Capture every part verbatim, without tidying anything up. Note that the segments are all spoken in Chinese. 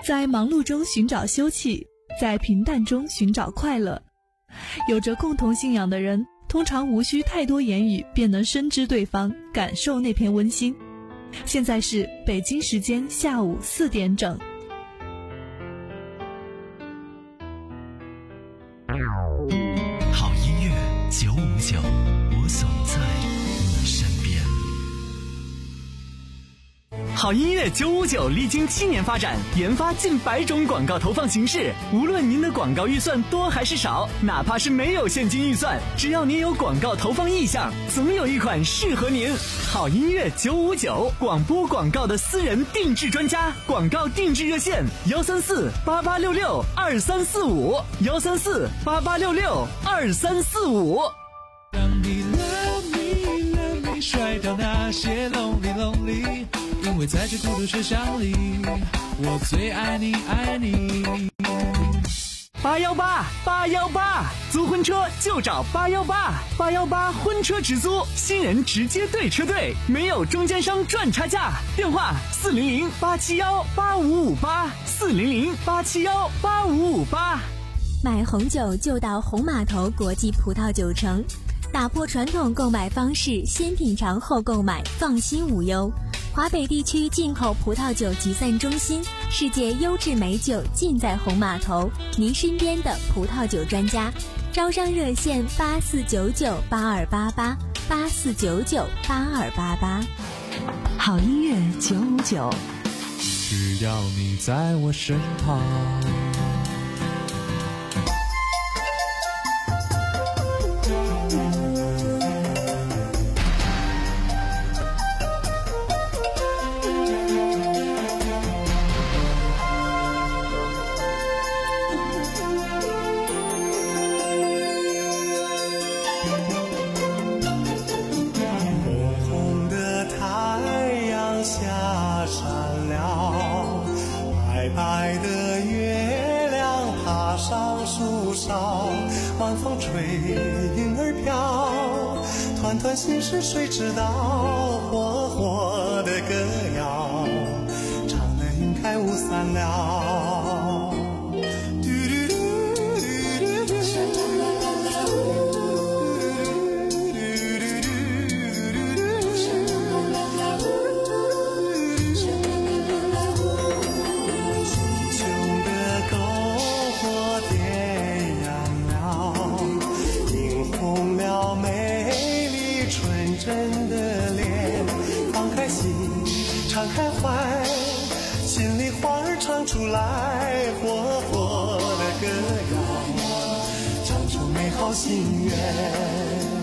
在忙碌中寻找休憩，在平淡中寻找快乐。有着共同信仰的人，通常无需太多言语便能深知对方，感受那片温馨。现在是北京时间下午四点整。 好音乐九五九，我总在你身边。好音乐九五九历经七年发展，研发近百种广告投放形式。无论您的广告预算多还是少，哪怕是没有现金预算，只要您有广告投放意向，总有一款适合您。好音乐九五九，广播广告的私人定制专家，广告定制热线幺三四八八六六二三四五幺三四八八六六二三四五。 让你 love me love me 甩掉那些 lonely lonely， 因为在这孤独车厢里，我最爱你爱你。 八幺八八幺八，租婚车就找八幺八八幺八婚车直租，新人直接对车队，没有中间商赚差价。电话四零零八七幺八五五八四零零八七幺八五五八。 买红酒就到红码头国际葡萄酒城，打破传统购买方式，先品尝后购买，放心无忧。华北地区进口葡萄酒集散中心，世界优质美酒尽在红码头，您身边的葡萄酒专家。招商热线八四九九八二八八八四九九八二八八。 好音乐九五九， 只要你在我身旁。 晚风吹，云儿飘，团团心事谁知道？火火的歌谣，唱得云开雾散了。真的脸，放开心，敞开怀，心里话儿唱出来，活活的歌谣，唱出美好心愿。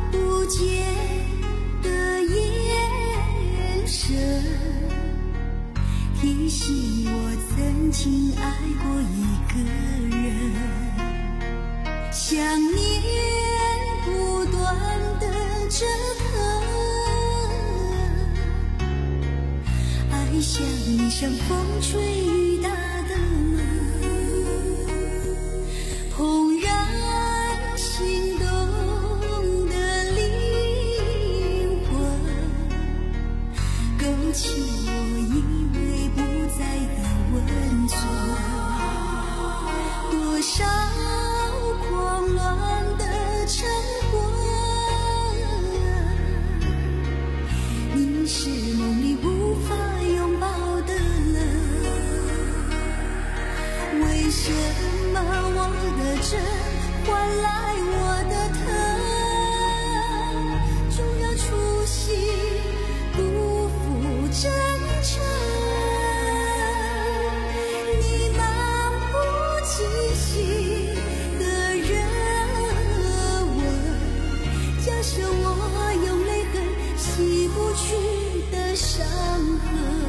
不见的眼神，提醒我曾经爱过一个人。想念不断的折腾，爱像一场风吹雨打的梦，怦然心动的灵魂，勾起我以为不在的温存。多少狂乱的晨昏，你是梦里无法拥抱的人。为什么我的真换来我的疼？总要出戏不负真诚。你漫不经心的热吻，加深我用泪痕洗不去的伤痕。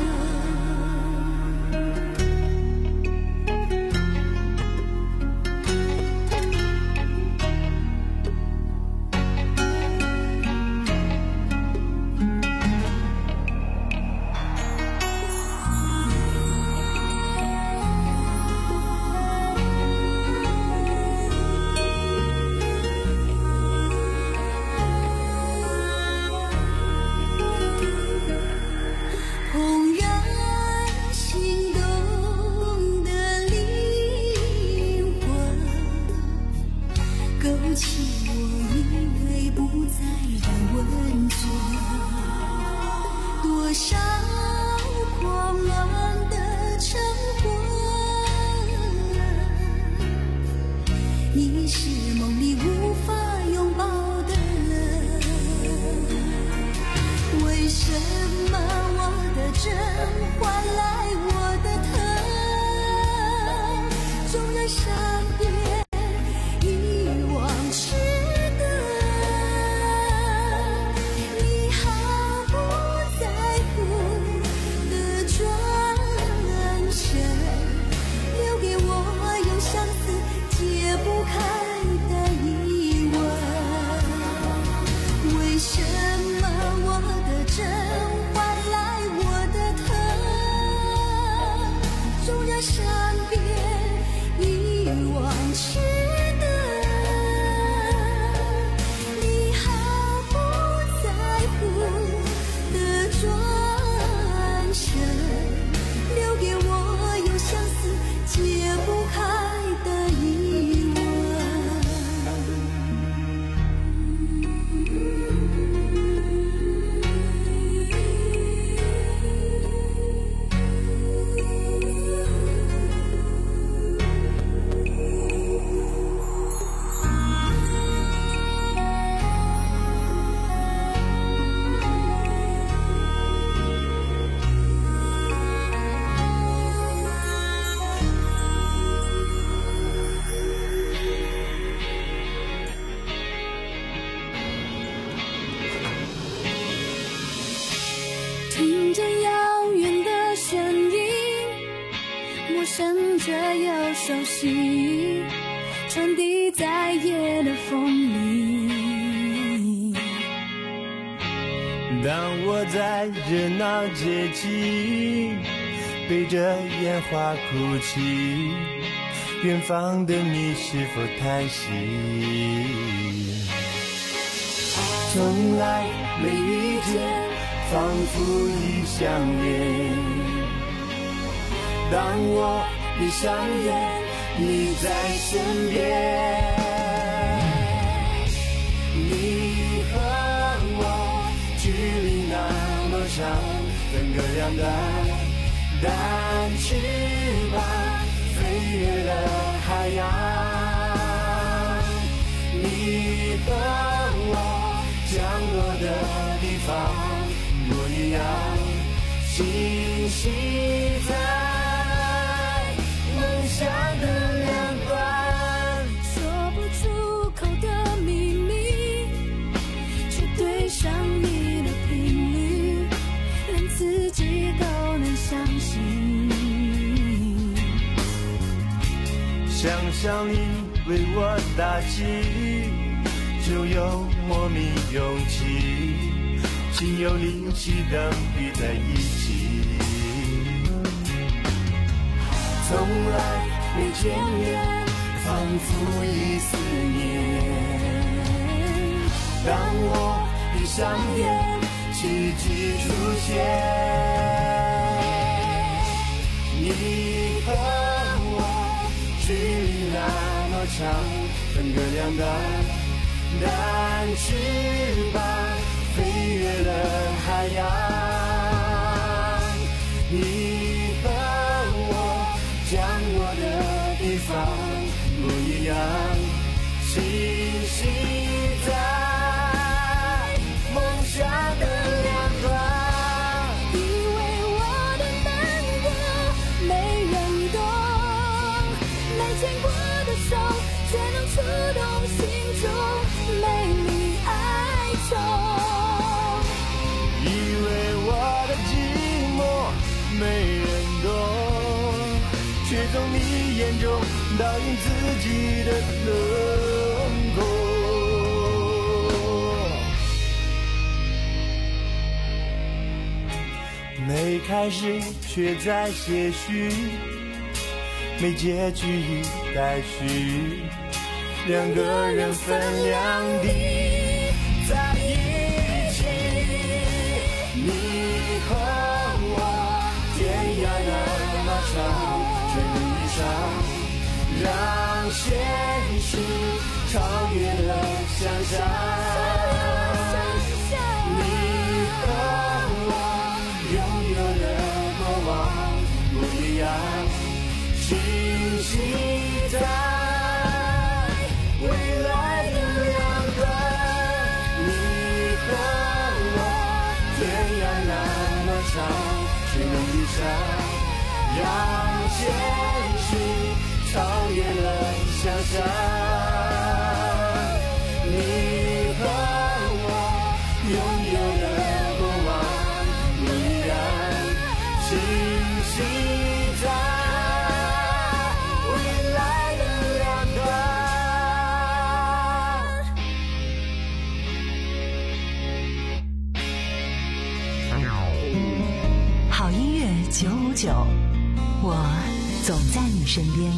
听见遥远的声音，陌生却又熟悉，传递在夜的风里。 当我在热闹街机背着烟花哭泣，远方的你是否叹息？从来没遇见，仿佛已相恋。当我闭上眼，你在身边。你和我距离那么长，分隔两端，但翅膀飞越了海洋。你和我降落的地方不一样，星系在梦想的两端。 说不出口的秘密， 象力为我打气，就有莫名勇气，心有灵犀的聚在一起。从来没见面，仿佛一思念。当我闭上眼，奇迹出现。你和我距离那么长，分隔两端，但翅膀飞越了海洋。你和我降落的地方不一样，星星在梦想的两端。 以为我的难过没人懂，没牵过的手却能触动心中美丽哀愁。 以为我的寂寞没人懂，却从你眼中倒映自己的轮廓。没开始却在些许，没结局已待续，两个人分两地在一起。你和我天涯那么长，却能遇上，让现实超越了想象。你和我拥有的过往不一样，星星在未来的两端。你和我天涯那么长，却能遇上，让现实超越了想象。你和我拥有的过往不一样，星星在未来的两端。好音乐九五九，我总在你身边。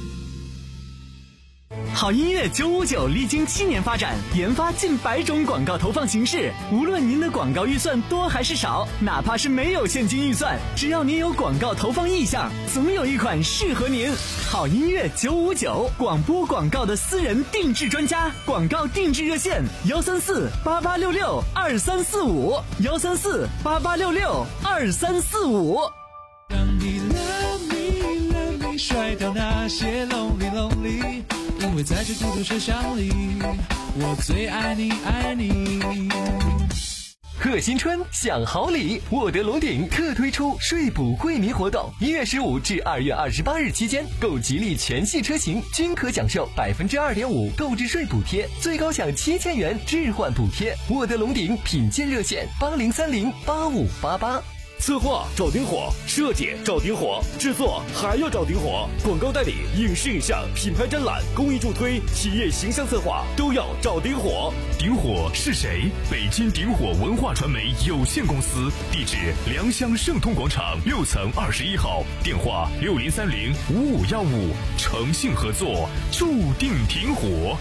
好音乐九五九历经七年发展，研发近百种广告投放形式。无论您的广告预算多还是少，哪怕是没有现金预算，只要您有广告投放意向，总有一款适合您。好音乐九五九，广播广告的私人定制专家，广告定制热线：幺三四八八六六二三四五，幺三四八八六六二三四五。 让你 love me love me 甩掉那些 lonely lonely， 因为在这孤独车厢里，我最爱你爱你。 贺新春享好礼，沃德龙鼎特推出税补惠民活动，一月十五至二月二十八日期间，购吉利全系车型均可享受百分之二点五购置税补贴，最高享七千元置换补贴。沃德龙鼎品鉴热线：八零三零八五八八。 策划找顶火，设计找顶火，制作还要找顶火，广告代理、影视影像、品牌展览、公益助推、企业形象策划都要找顶火。 顶火是谁？北京顶火文化传媒有限公司，地址良乡盛通广场六层二十一号，电话六零三零五五幺五，诚信合作，注定挺火。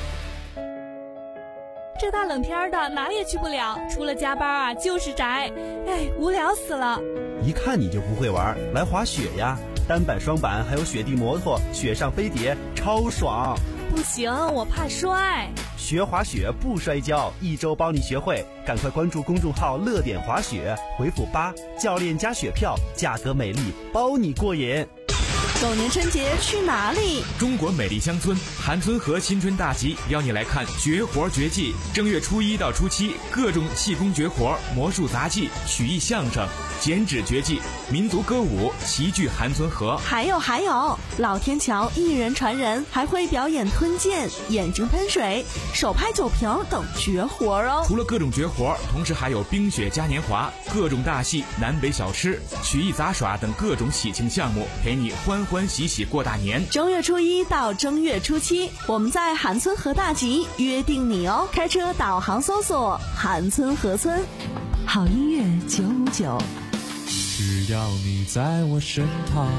这大冷天的哪里也去不了，除了加班啊就是宅，哎，无聊死了。 一看你就不会玩，来滑雪呀，单板双板还有雪地摩托，雪上飞碟超爽。 不行，我怕摔。 学滑雪不摔跤，一周帮你学会，赶快关注公众号乐点滑雪，回复八，教练加雪票，价格美丽，包你过瘾。 狗年春节去哪里？ 中国美丽乡村韩村河新春大集邀你来看绝活绝技。正月初一到初七，各种气功绝活、魔术杂技、曲艺相声、剪纸绝技、民族歌舞齐聚韩村河。 还有还有，老天桥一人传人，还会表演吞剑、眼睛喷水、手拍酒瓶等绝活哦。 除了各种绝活，同时还有冰雪嘉年华、各种大戏、南北小吃、曲艺杂耍等各种喜庆项目，陪你欢欢喜喜过大年。 正月初一到正月初七，我们在韩村河大集约定你哦。开车导航搜索韩村河村。 好音乐九五九， 只要你在我身旁。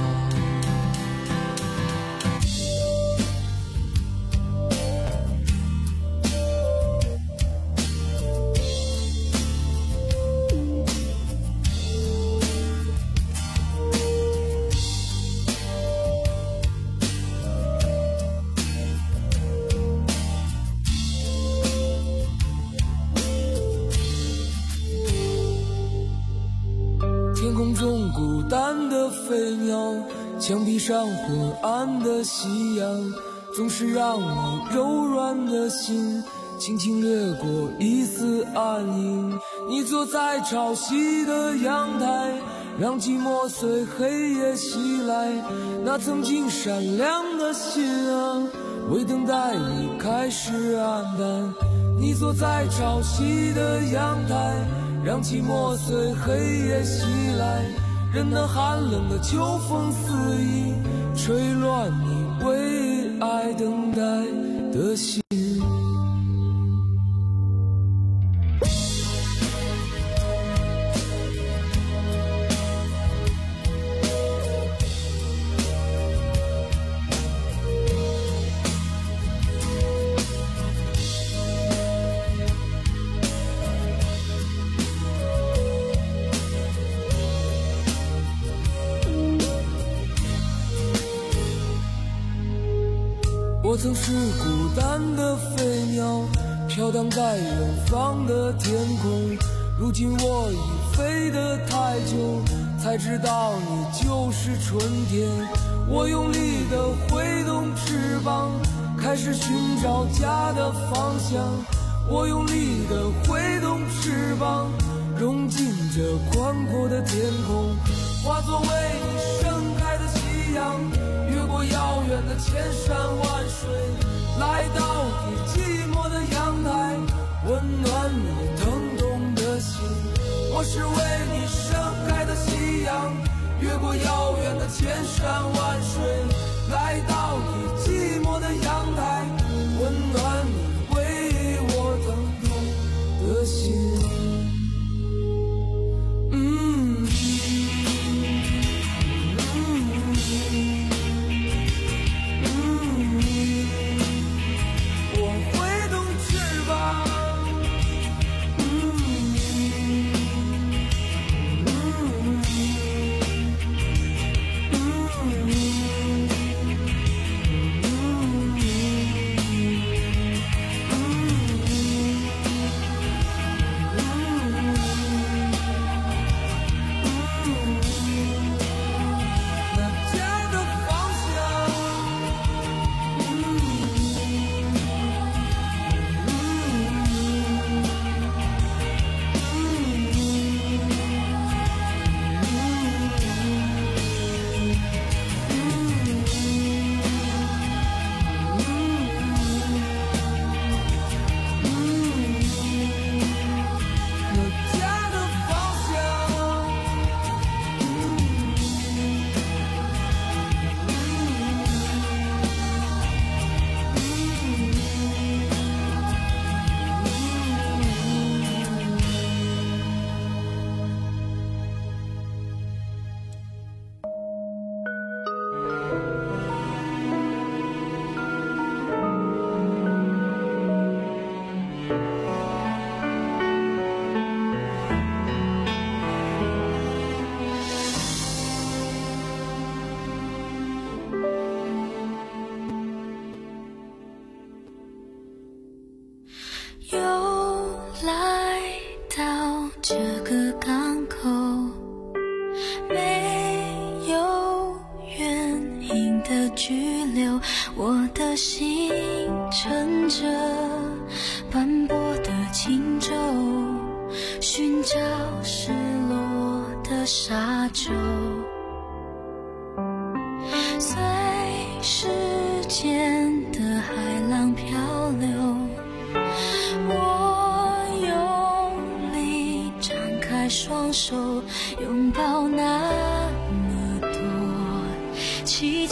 天空中孤单的飞鸟，墙壁上昏暗的夕阳，总是让你柔软的心轻轻掠过一丝暗影。你坐在潮汐的阳台，让寂寞随黑夜袭来，那曾经闪亮的心啊，为等待你开始黯淡。你坐在潮汐的阳台，让寂寞随黑夜袭来，任那寒冷的秋风肆意吹乱你为爱等待的心。我曾是孤单的飞鸟，飘荡在远方的天空，如今我已飞得太久，才知道你就是春天。我用力地挥动翅膀，开始寻找家的方向。我用力地挥动翅膀，融进这宽阔的天空，化作为你盛开的夕阳，越过遥远的千山万水，来到你寂寞的阳台，温暖你疼痛的心。我是为你盛开的夕阳，越过遥远的千山万水，来到你寂寞的阳台，温暖你为我疼痛的心。嗯我的心乘着斑驳的轻舟，寻找失落的沙洲，随时间的海浪漂流。我用力张开双手，拥抱那么多奇迹。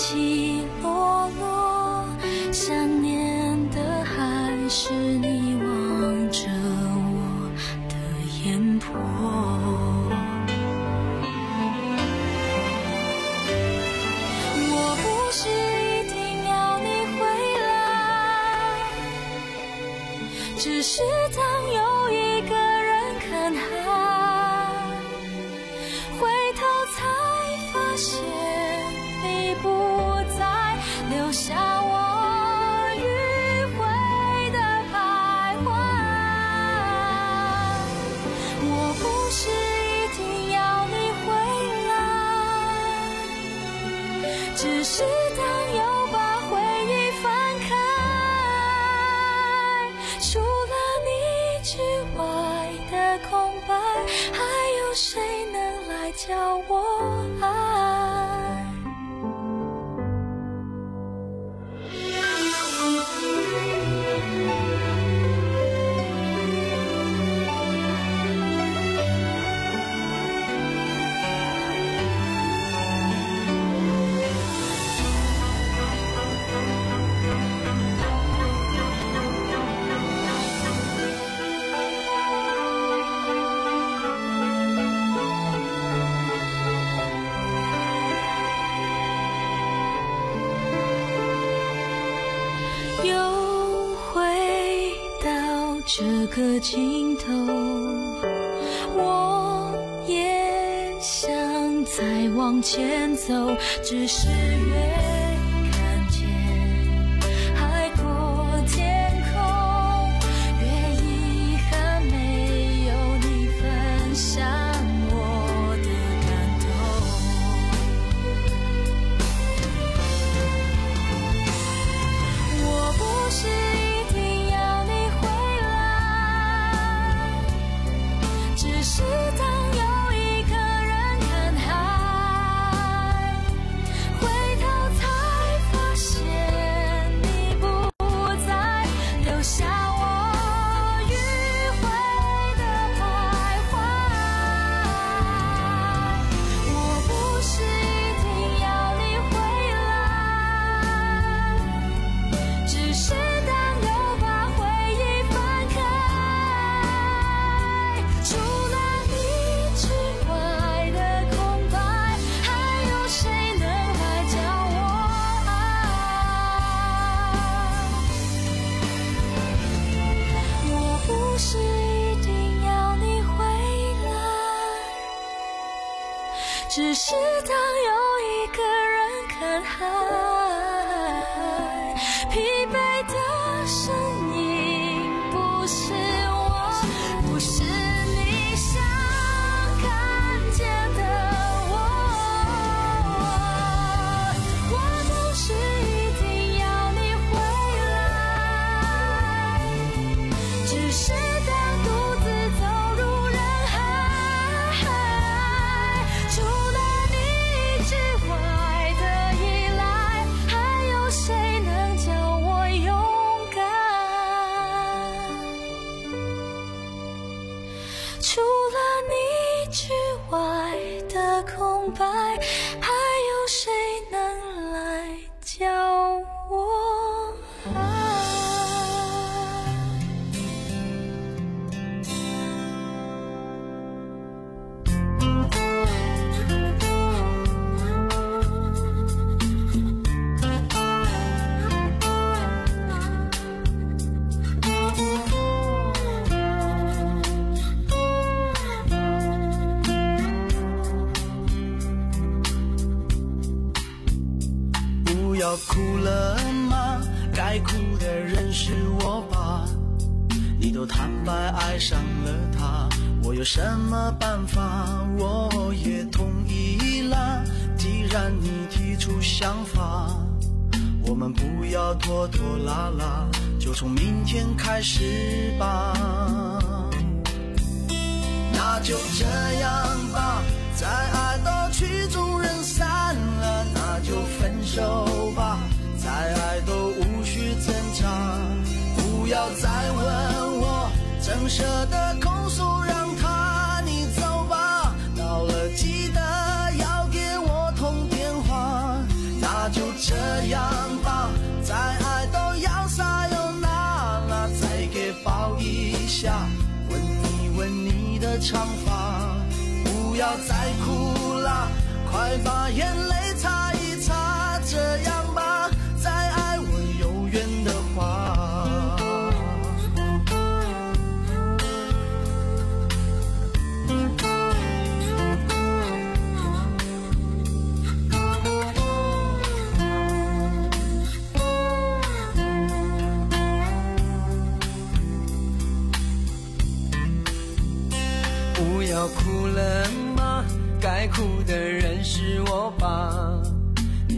只是当有一个人看海，回头才发现你不在，留下我迂回的徘徊。我不是一定要你回来，只是当有把回忆翻开，除了你之外的空白，还有谁能来教我爱？又回到这个尽头，我也想再往前走，只是越看见海阔天空，越遗憾没有你分享我的感动。我不是一定要你回来，只是当有一个人看海，回头才发现你不在，留下我迂回的徘徊。我不是一定要你回来，只是当有把回忆翻开，除了你之外的空白，还有谁能来教我爱？我不是一定要你回来，只是当有一个人看海，疲惫的身影不是我，不是你想看见的我。我不是一定要你回来，只是当独自走入人海，除了你之外的依赖，还有谁能叫我勇敢？除了你之外的空白，还有谁能来教我爱？ 不要哭了吗？该哭的人是我吧？你都坦白爱上了他，我有什么办法？我也同意了，既然你提出想法，我们不要拖拖拉拉，就从明天开始吧。那就这样吧，再爱到曲终人散了，那就分手吧，再爱都无需挣扎。不要再问我，真舍得控诉，让他你走吧，到了记得要给我通电话。那就这样吧，再爱都要撒又那拉，再给抱一下，吻一吻你的长发。不要再哭了，快把眼泪擦一擦，这样吧，再爱我有缘的话。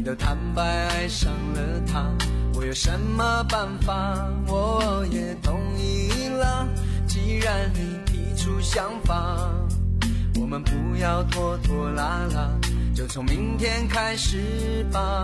都坦白爱上了他，我有什么办法？我也同意了，既然你提出想法，我们不要拖拖拉拉，就从明天开始吧。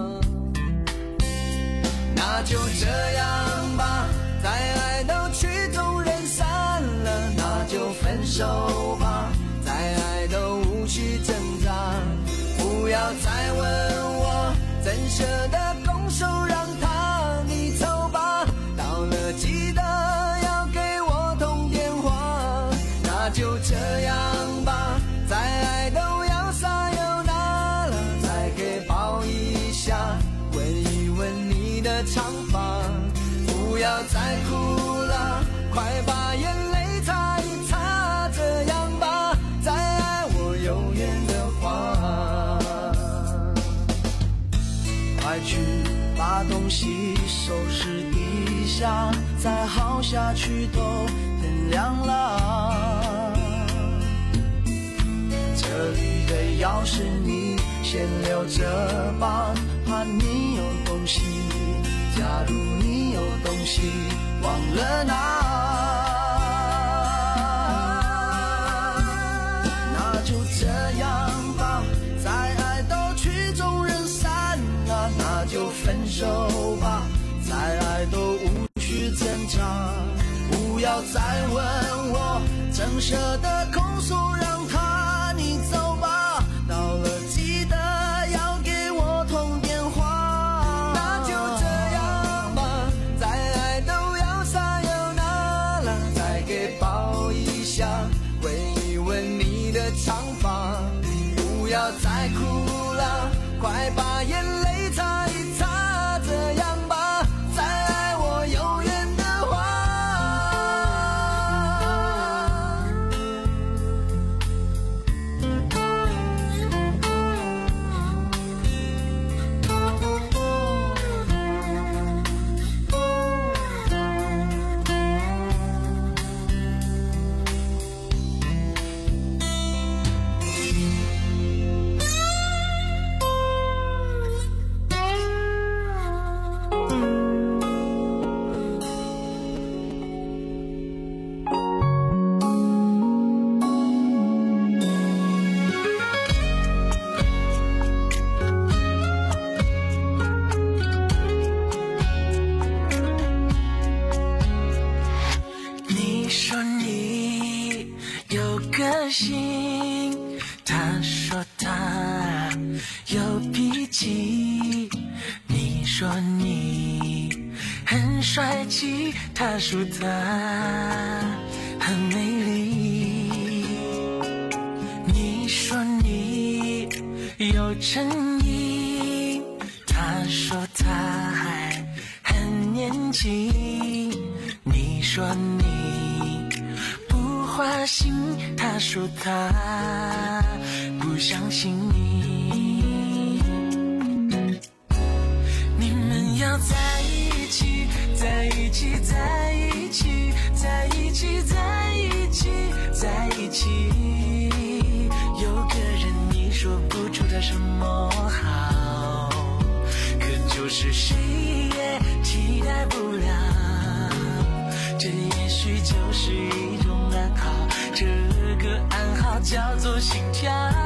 那就这样吧，再爱都曲终人散了，那就分手吧，再爱都无需挣扎，不要再问我怎舍得空手让他，你走吧，到了记得要给我通电话。那就这样吧，再爱都要撒又那了，再给抱一下，闻一闻你的长发，不要再哭了，快把眼泪擦一擦，这样吧，再爱我永远的话。快去把东西收拾一下，再耗下去都天亮了。这里的钥匙你先留着吧，怕你有东西，假如你有东西忘了拿，那就这样吧，再爱都曲终人散啊，那就分手吧，再爱都无需挣扎，不要再问我怎舍得空诉让他，你走吧，到了记得要给我通电话。那就这样吧，再爱都要撒又那了，再给抱一下，闻一闻你的长发，不要再哭了，快把眼泪擦一擦，这样吧，再爱我永远的话。你说你有个性，他说他有脾气，你说你很帅气，他说他很美丽，你说你有诚意，他说他还很年轻，你说你不花心，他说他不相信你，你们要在一起，在一起，在一起，在一起，在一起，在一起，有个人你说不出他什么好，可就是谁也期待不了，这也许就是一种暗号，这个暗号叫做心跳。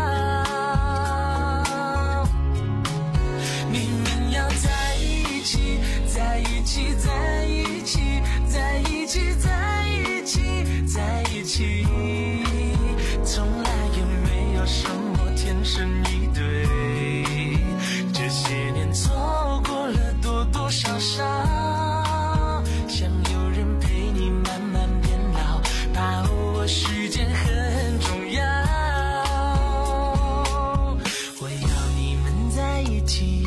你们要在一起，在一起，在一起，在一起，在一起，在一起，从来也没有什么天生一对，这些年错过了多多少少，想有人陪你慢慢变老，把握时间很重要，我要你们在一起。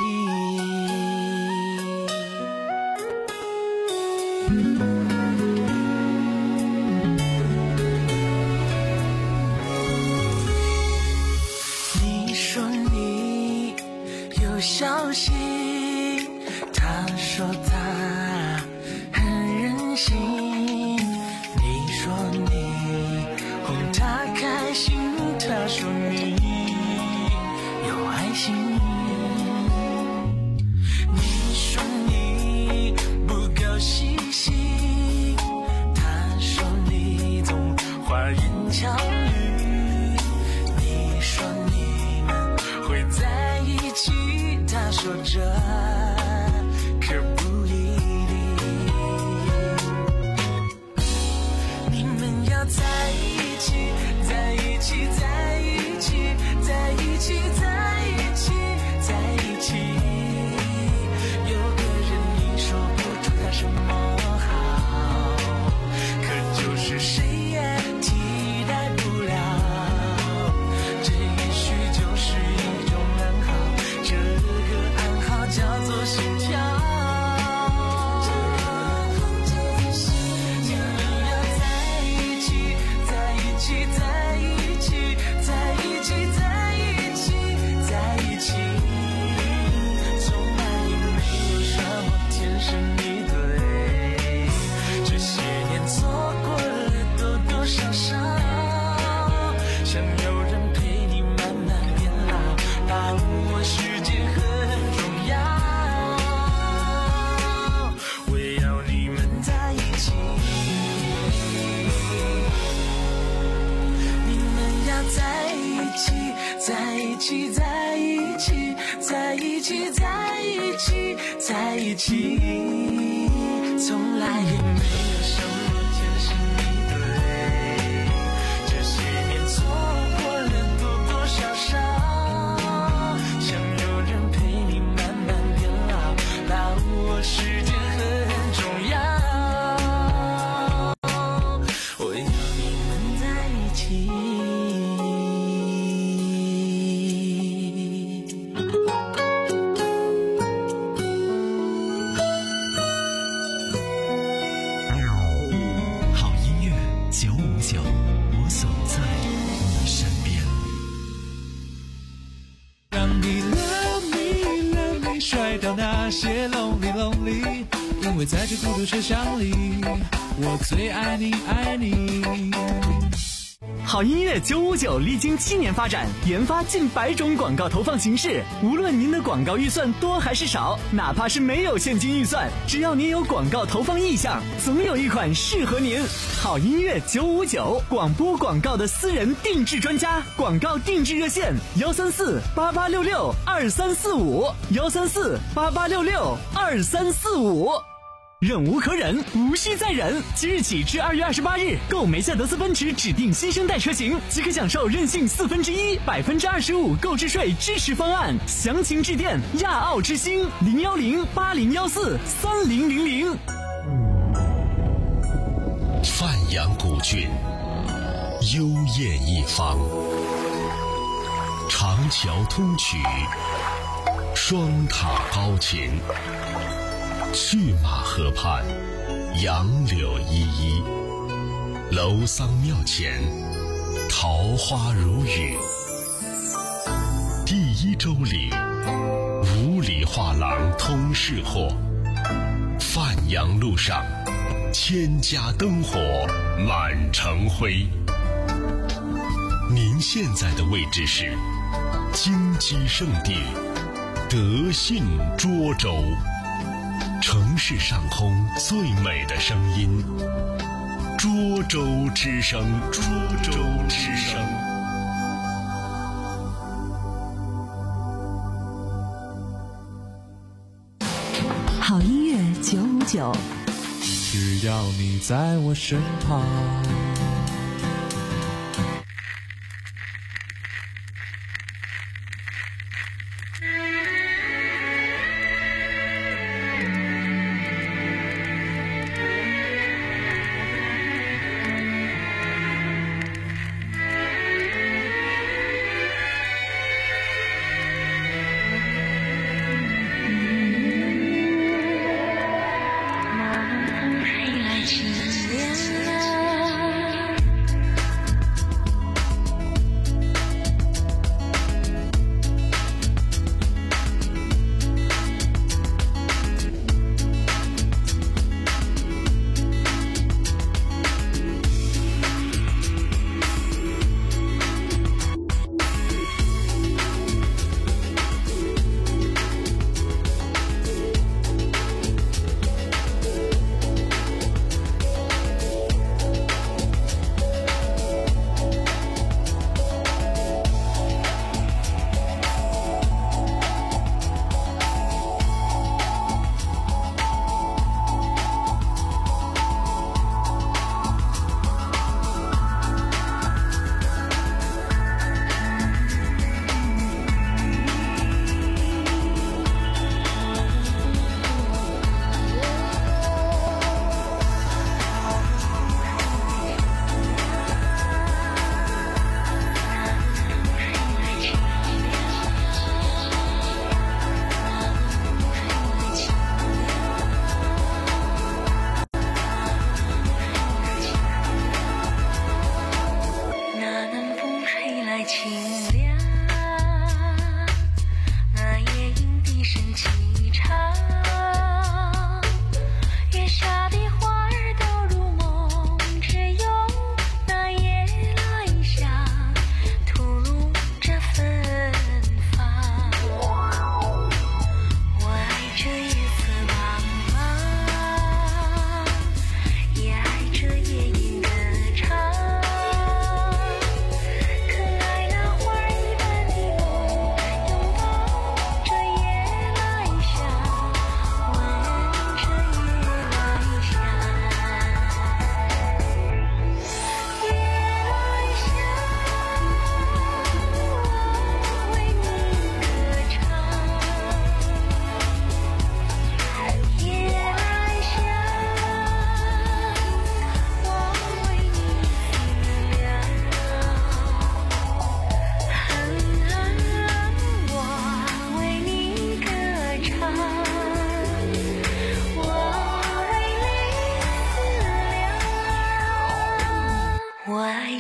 你说你有小心，他说他很任性，你说你哄他开心，他说你有爱心， 巧遇。你说你们会在一起，他说这可不一定。你们要在一起，在一起，在一起，在一起，在一起，在一起。有个人你说不出他什么好，可就是谁也替代不了。这也许就是一种暗号，这个暗号叫做心跳。在一起，在一起，在一起，在一起，在一起，从来也没有什么天生一对，这些年错过了多多少少，想有人陪你慢慢变老，把握时间很重要，我要你们在一起。 那些 lonely lonely， 因为在这孤独车厢里，我最爱你爱你。 好音乐九五九历经七年发展，研发近百种广告投放形式。无论您的广告预算多还是少，哪怕是没有现金预算，只要您有广告投放意向，总有一款适合您。好音乐九五九，广播广告的私人定制专家，广告定制热线幺三四八八六六二三四五幺三四八八六六二三四五。忍无可忍，无需再忍。即日起至二月二十八日，购梅赛德斯奔驰指定新生代车型，即可享受任性四分之一、百分之二十五购置税支持方案。详情致电亚奥之星零幺零八零幺四三零零零。 范阳古郡，幽艳一方，长桥通衢，双塔高琴。去马河畔，杨柳依依，楼桑庙前，桃花如雨。第一周里，五里画廊通市货，范阳路上，千家灯火满城辉。您现在的位置是金鸡圣地德信涿州。城市上空最美的声音，涿州之声，涿州之声。 好音乐九五九， 只要你在我身旁。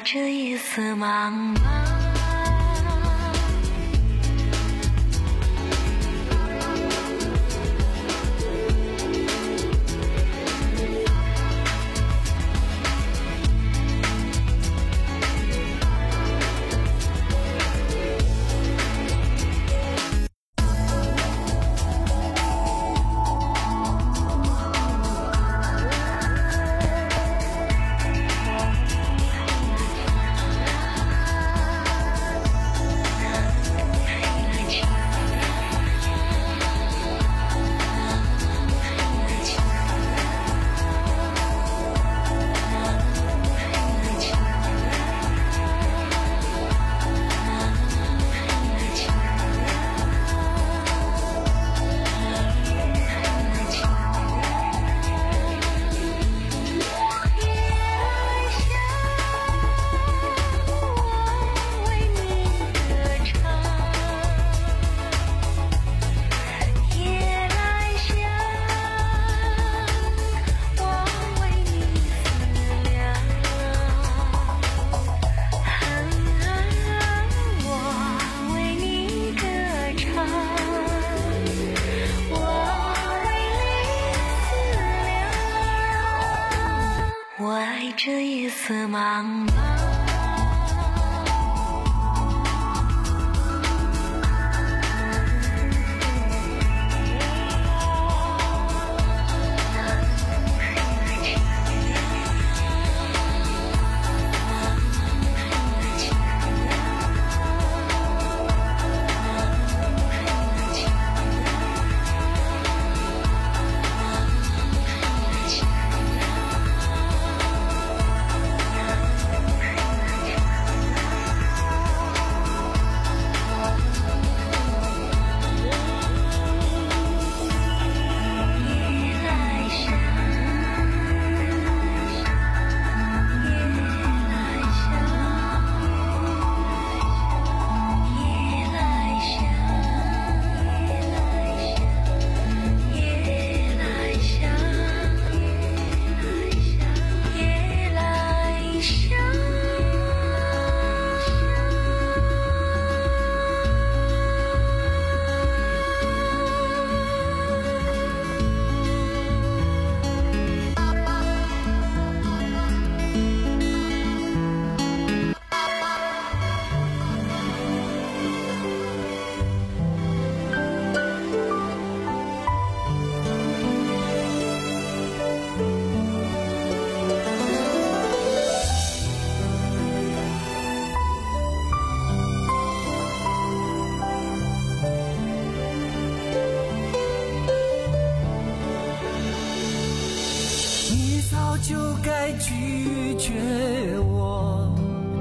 这一丝茫茫。这一丝茫茫。 就该拒绝我，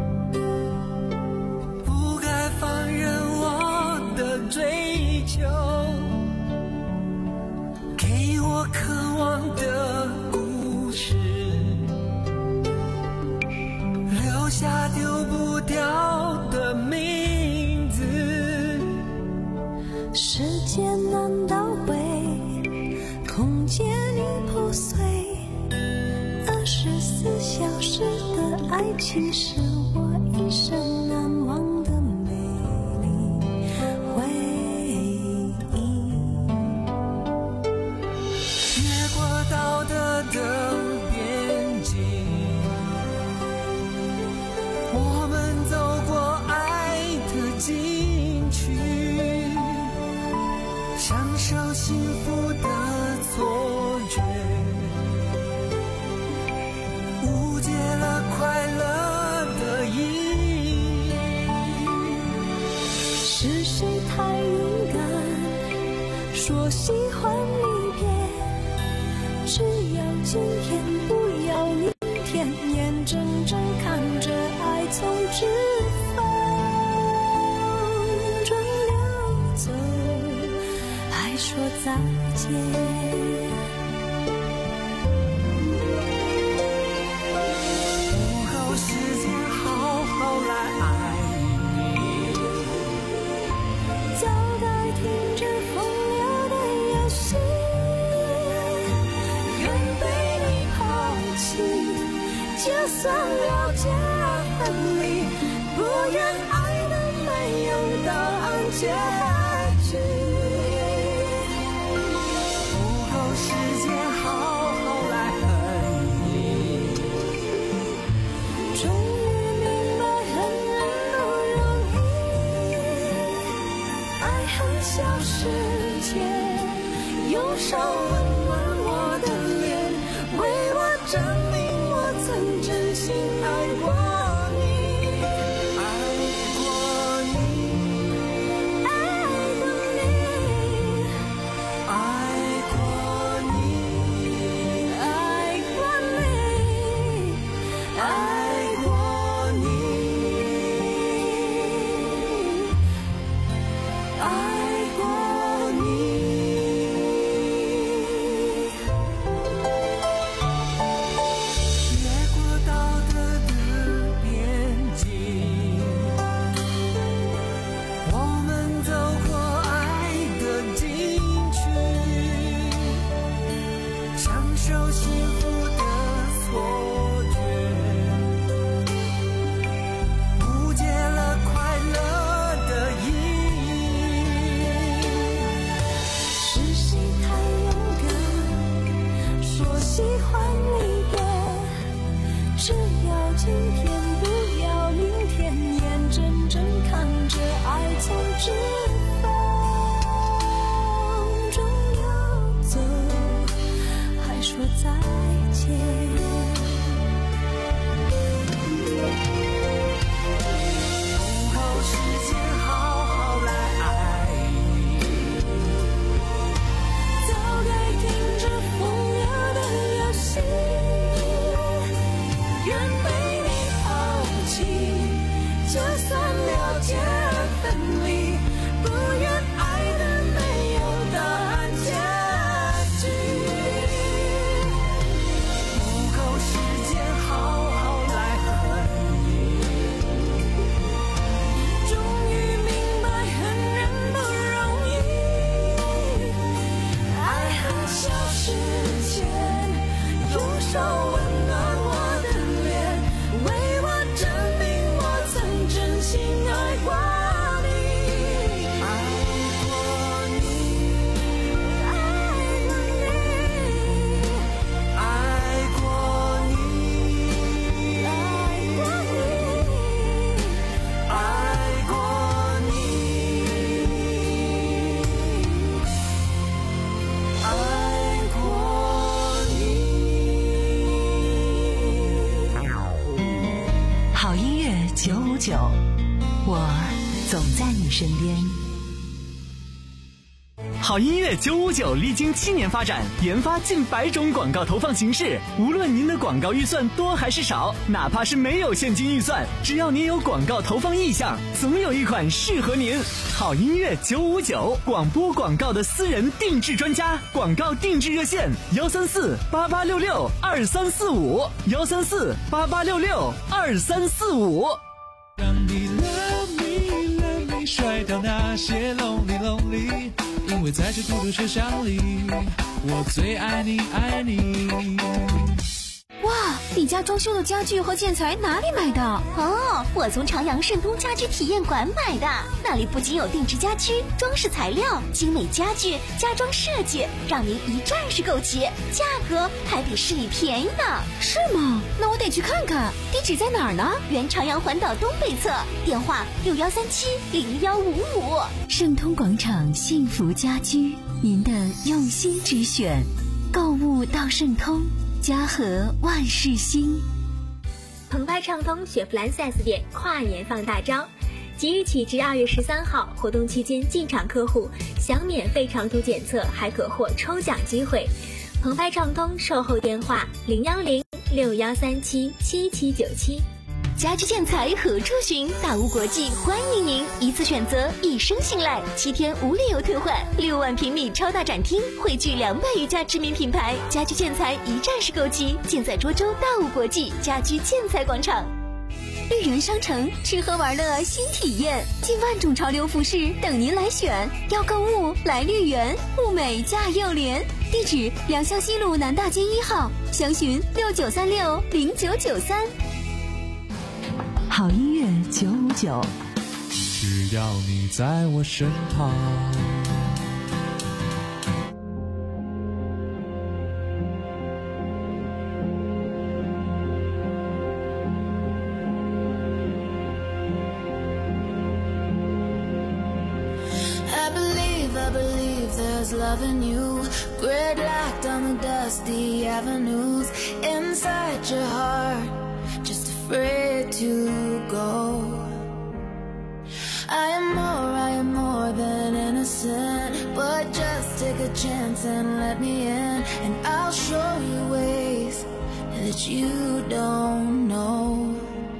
不该放任我的追求，给我渴望的故事，留下丢不掉的名字。 时间难倒回，空间已破碎，二十四小时的爱情是我一生难忘的美丽回忆。 越过道德的边境，我们走过爱的禁区，享受幸福的错觉，误解了快乐的意义。 是谁太勇敢，说喜欢离别，只要今天不要明天，眼睁睁看着爱从指缝中流走，还说再见。 就算了解分离，不愿爱的没有答案结局。不够时间好好来恨你，终于明白恨人不容易，爱恨消失前，用手温暖我的脸，为我证明我曾真心爱过你，爱过你，爱过你，爱过你，爱过你，爱过你，爱过你。越过道德的边境，我们走过爱的禁区，享受幸福的错觉，误解了快乐的意义。是谁太勇敢，说喜欢离别，只要今天不要明天，眼睁睁看着爱从指缝中流走，还说再见。不够时间好好来爱你，早该停止风流的游戏，愿被你抛弃，就算了解分离，不愿爱的没有答案结局。不够时间好好来恨你，终于明白恨人不容易，爱恨消失前，用手温暖我的脸，为我证明我曾真心爱过你，爱过你，爱过你，爱过你，爱过你，爱过你。 好音乐九五九，我总在你身边。 好音乐九五九历经七年发展，研发近百种广告投放形式。无论您的广告预算多还是少，哪怕是没有现金预算，只要您有广告投放意向，总有一款适合您。好音乐九五九，广播广告的私人定制专家，广告定制热线：幺三四八八六六二三四五，幺三四八八六六二三四五。 让你 love me love me 甩掉那些 lonely lonely， 因为在这孤独车厢里，我最爱你爱你。 哇，你家装修的家具和建材哪里买的？ 哦，我从朝阳盛通家居体验馆买的，那里不仅有定制家居、装饰材料、精美家具、家装设计，让您一站式购齐，价格还比市里便宜呢。 是吗？那我得去看看。地址在哪儿呢？ 原朝阳环岛东北侧，电话六幺三七零幺五五。 盛通广场幸福家居，您的用心之选，购物到盛通。家和万事兴。 澎湃畅通雪佛兰 四 S 店跨年放大招，即日起至二月十三号，活动期间进场客户享免费长途检测，还可获抽奖机会。澎湃畅通售后电话零幺零六幺三七七七九七。 家居建材何处寻？大屋国际欢迎您，一次选择，一生信赖，七天无理由退换，六万平米超大展厅，汇聚两百余家知名品牌，家居建材一站式购齐，尽在涿州大屋国际家居建材广场。 绿园商城吃喝玩乐新体验，近万种潮流服饰等您来选。要购物来绿园，物美价又廉。地址：良乡西路南大街一号，详询六九三六零九九三。 好音乐九五九， 只要你在我身旁。 There's love in you, gridlocked on the dusty avenues, inside your heart, just afraid to go. I am more, I am more than innocent, but just take a chance and let me in, and I'll show you ways that you don't know.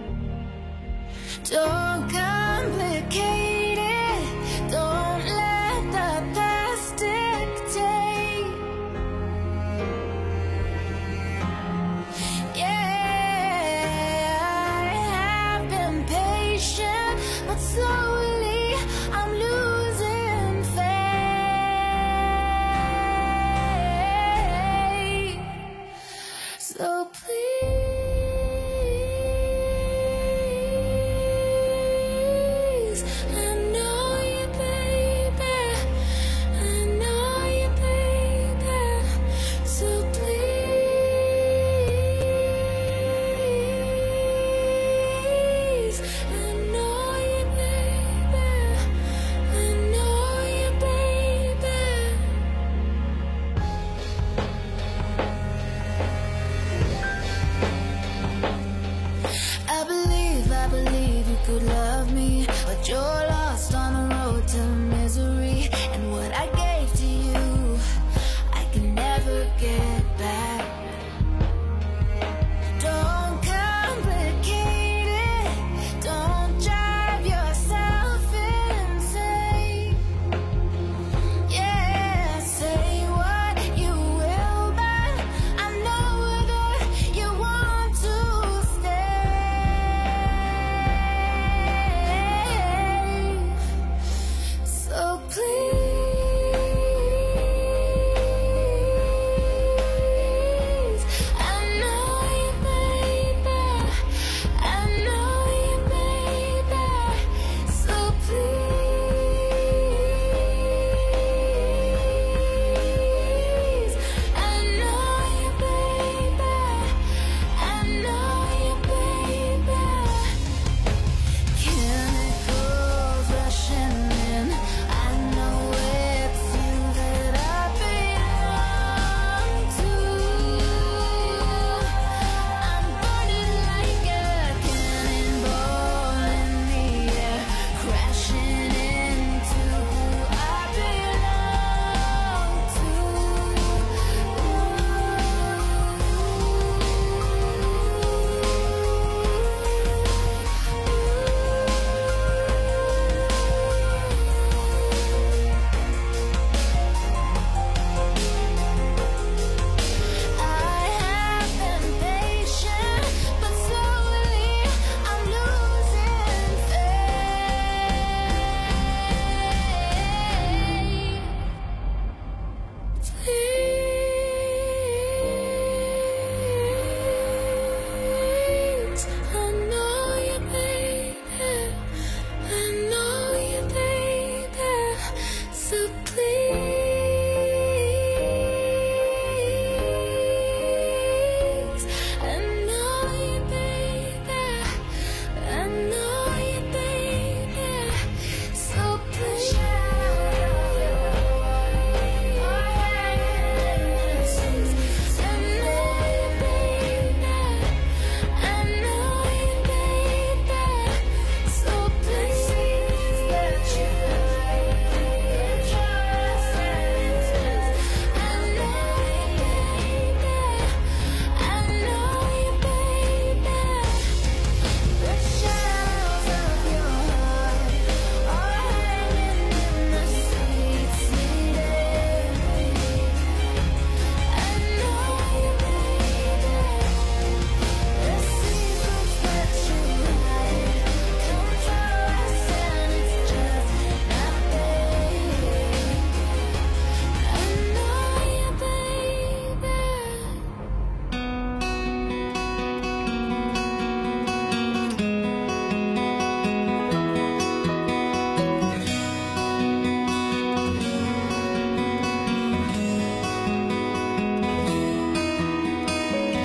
Don't complicate it, don't let the past dictate. Yeah, I have been patient, but slowly I'm losing faith. So please, could love me, but you're lost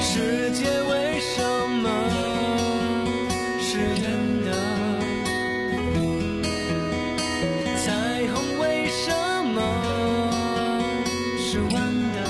世界为什么是圆的？彩虹为什么是弯的？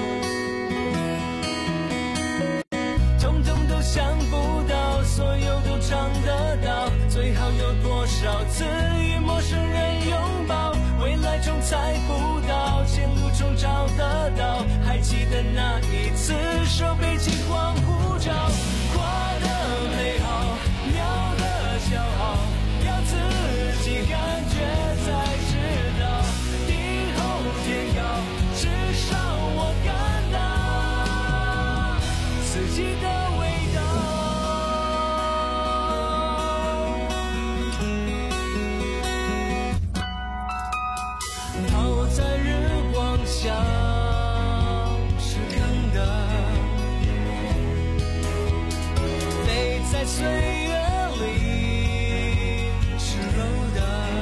通通都想不到，所有都尝得到，最好有多少次与陌生人拥抱？未来中猜不到，前路中找得到。还记得那一次手背金光护照，画的美好，描的骄傲，要自己感觉才知道。地厚天高，至少我感到自己的味道。跑在日光下是坑的，飞在岁月里是柔的，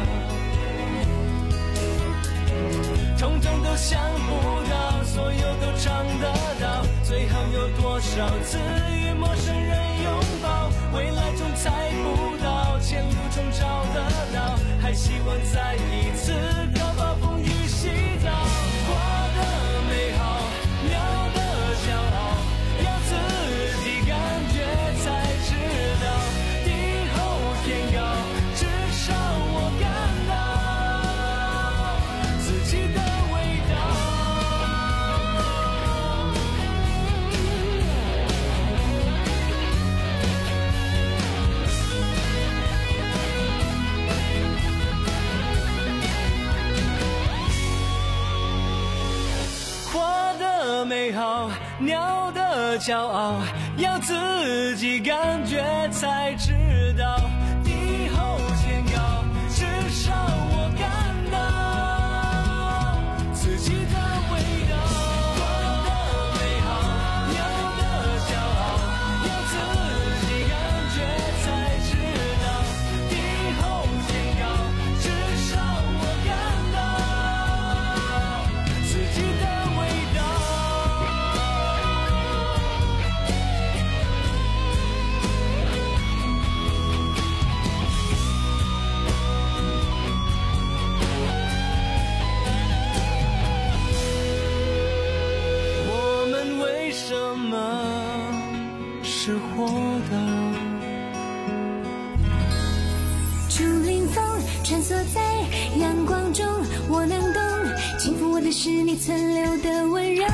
通通都想不到，所有都尝得到，最好有多少次与陌生人拥抱？未来中猜不到，前路中找得到，还希望再一次高暴风雨洗澡。画的美好，描的骄傲，要自己感觉才知道。地厚天高，至少我感到自己的味道。画的美好，鸟的骄傲，要自己感觉才知道。地厚天高，至少我感到自己的味道。画的美好，鸟的骄傲，要自己感觉才知道。地厚天高，至少我感到自己的味道。我们为什么是活的？ 竹林风穿梭在阳光中，我能懂，轻抚我的是你存留的温柔。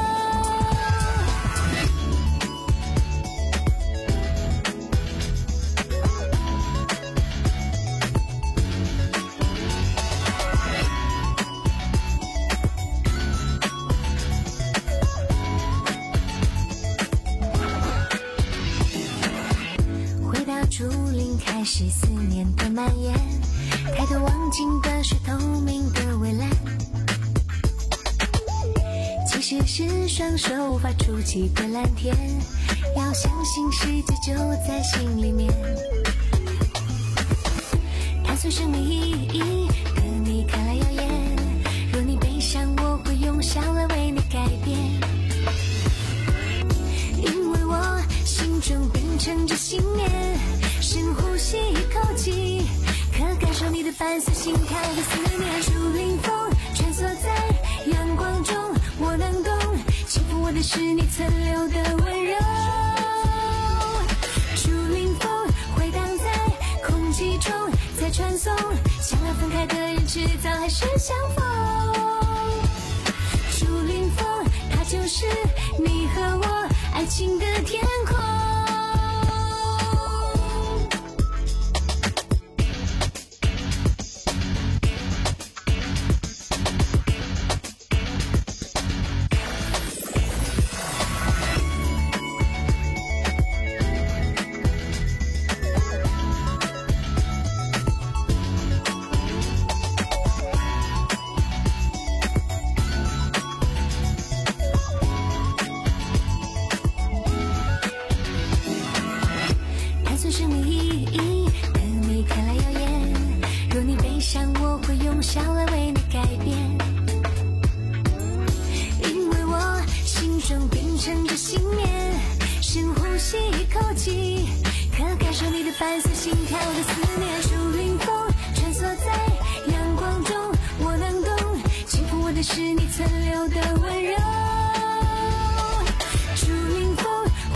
回到竹林，开始思念的蔓延，抬头望尽的是透明的蔚蓝，其实是双手发出奇的蓝天，要相信世界就在心里面。探索生命意义的你看来耀眼，若你悲伤我会用笑来为你改变，因为我心中秉承着信念，深呼吸一口气，可感受你的伴随心跳的思念。竹林风穿梭在阳光中，我能懂，轻抚我的是你存留的温柔。竹林风回荡在空气中，在传送，想要分开的人迟早还是相逢。竹林风，它就是你和我爱情的天空。 吸一口气，可感受你的白色